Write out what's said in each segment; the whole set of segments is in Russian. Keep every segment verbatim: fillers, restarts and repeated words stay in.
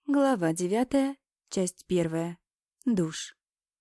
Глава девятая, часть первая. Душ.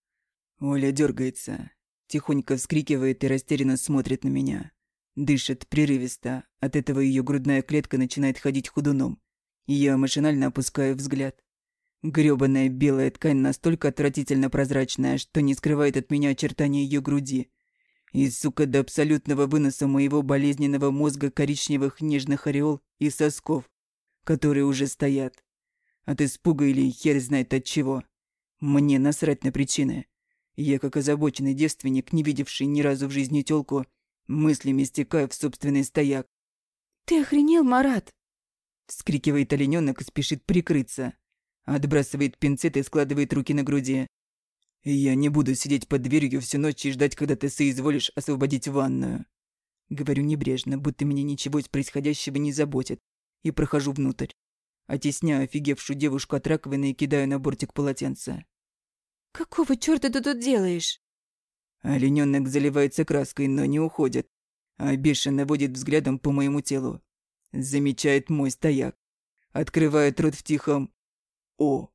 Оля дергается, тихонько вскрикивает и растерянно смотрит на меня. Дышит прерывисто, от этого ее грудная клетка начинает ходить ходуном. Я машинально опускаю взгляд. Грёбаная белая ткань настолько отвратительно прозрачная, что не скрывает от меня очертания ее груди. И, сука, до абсолютного выноса моего болезненного мозга коричневых нежных ореол и сосков, которые уже стоят. От испуга или хер знает от чего. Мне насрать на причины. Я, как озабоченный девственник, не видевший ни разу в жизни тёлку, мыслями стекаю в собственный стояк. «Ты охренел, Марат?» Вскрикивает оленёнок и спешит прикрыться. Отбрасывает пинцет и складывает руки на груди. «Я не буду сидеть под дверью всю ночь и ждать, когда ты соизволишь освободить ванную». Говорю небрежно, будто меня ничего из происходящего не заботит, и прохожу внутрь. Оттесняю офигевшую девушку от раковины и кидаю на бортик полотенца. «Какого чёрта ты тут делаешь?» Оленёнок заливается краской, но не уходит, а бешено водит взглядом по моему телу. Замечает мой стояк. Открывает рот в тихом «О».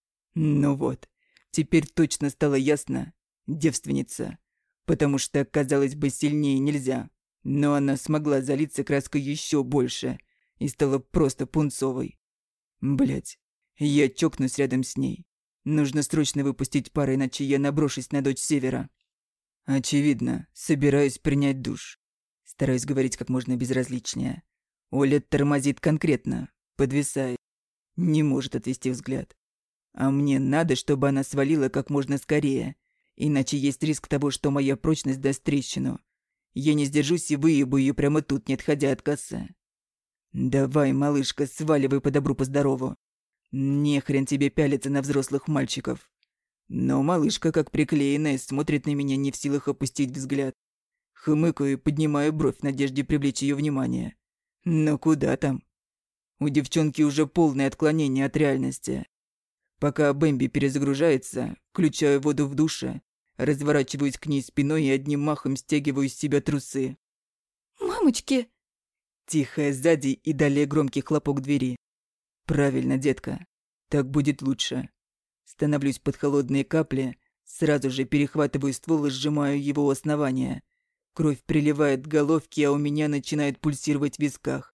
Ну вот, теперь точно стало ясно. Девственница. Потому что, казалось бы, сильнее нельзя. Но она смогла залиться краской еще больше и стала просто пунцовой. Блять, я чокнусь рядом с ней. Нужно срочно выпустить пар, иначе я наброшусь на дочь Севера. Очевидно, собираюсь принять душ. Стараюсь говорить как можно безразличнее. Оля тормозит конкретно, подвисает. Не может отвести взгляд. А мне надо, чтобы она свалила как можно скорее. Иначе есть риск того, что моя прочность даст трещину. Я не сдержусь и выебу ее прямо тут, не отходя от кассы. «Давай, малышка, сваливай по добру, по здорову. Не хрен тебе пялиться на взрослых мальчиков». Но малышка, как приклеенная, смотрит на меня, не в силах опустить взгляд. Хмыкаю и поднимаю бровь в надежде привлечь ее внимание. Но куда там? У девчонки уже полное отклонение от реальности. Пока Бэмби перезагружается, включаю воду в душе, разворачиваюсь к ней спиной и одним махом стягиваю с себя трусы. «Мамочки!» Тихая сзади и далее громкий хлопок двери. «Правильно, детка. Так будет лучше». Становлюсь под холодные капли, сразу же перехватываю ствол и сжимаю его у основания. Кровь приливает к головке, а у меня начинает пульсировать в висках.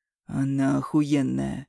Она охуенная.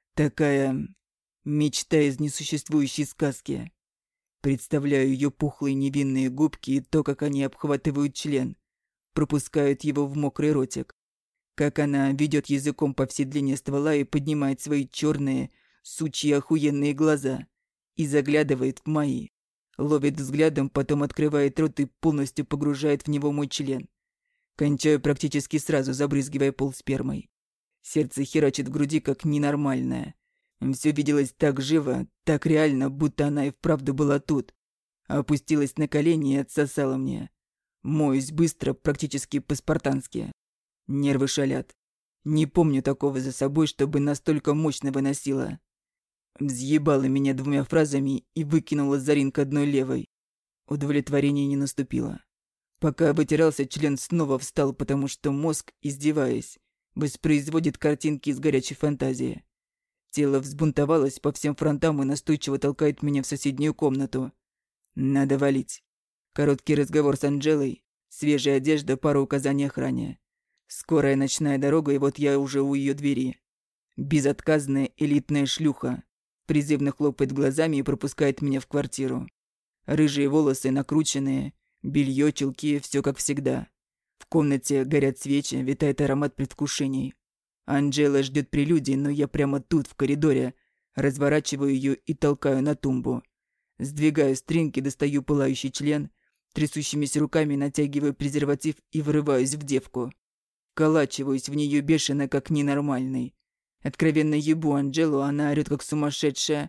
Такая мечта из несуществующей сказки. Представляю ее пухлые невинные губки и то, как они обхватывают член, пропускают его в мокрый ротик. Как она ведет языком по всей длине ствола и поднимает свои черные, сучьи охуенные глаза и заглядывает в мои. Ловит взглядом, потом открывает рот и полностью погружает в него мой член. Кончаю практически сразу, забрызгивая пол спермой. Сердце херачит в груди, как ненормальное. Все виделось так живо, так реально, будто она и вправду была тут. Опустилась на колени и отсосала мне. Моюсь быстро, практически по-спартански. Нервы шалят. Не помню такого за собой, чтобы настолько мощно выносила. Взъебала меня двумя фразами и выкинула за ринг одной левой. Удовлетворение не наступило. Пока вытирался, член снова встал, потому что мозг, издеваясь, воспроизводит картинки из горячей фантазии. Тело взбунтовалось по всем фронтам и настойчиво толкает меня в соседнюю комнату. Надо валить. Короткий разговор с Анжелой, свежая одежда, пара указаний охране. Скорая ночная дорога, и вот я уже у ее двери. Безотказная элитная шлюха. Призывно хлопает глазами и пропускает меня в квартиру. Рыжие волосы накрученные, белье, чулки, все как всегда. В комнате горят свечи, витает аромат предвкушений. Анжела ждет прелюдии, но я прямо тут, в коридоре, разворачиваю ее и толкаю на тумбу. Сдвигаю стринки, достаю пылающий член, трясущимися руками натягиваю презерватив и врываюсь в девку. Вколачиваюсь в нее бешено, как ненормальный. Откровенно ебу Анжелу, она орёт, как сумасшедшая.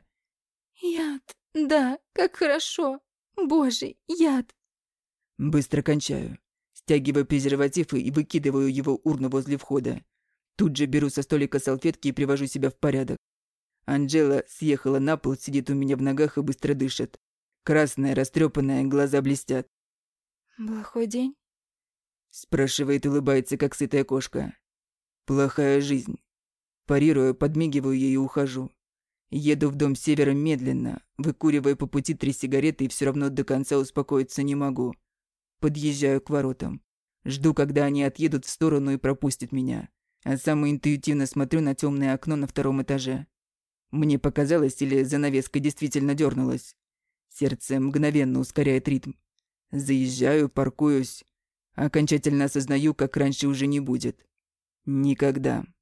«Яд, да, как хорошо. Боже, яд!» Быстро кончаю. Стягиваю презерватив и выкидываю его урну возле входа. Тут же беру со столика салфетки и привожу себя в порядок. Анжела съехала на пол, сидит у меня в ногах и быстро дышит. Красная, растрепанная, глаза блестят. «Плохой день?» Спрашивает, улыбается, как сытая кошка. Плохая жизнь. Парирую, подмигиваю ей и ухожу. Еду в дом севера медленно, выкуривая по пути три сигареты и все равно до конца успокоиться не могу. Подъезжаю к воротам. Жду, когда они отъедут в сторону и пропустят меня. А сам интуитивно смотрю на темное окно на втором этаже. Мне показалось, или занавеска действительно дернулась. Сердце мгновенно ускоряет ритм. Заезжаю, паркуюсь. Окончательно осознаю, как раньше уже не будет. Никогда.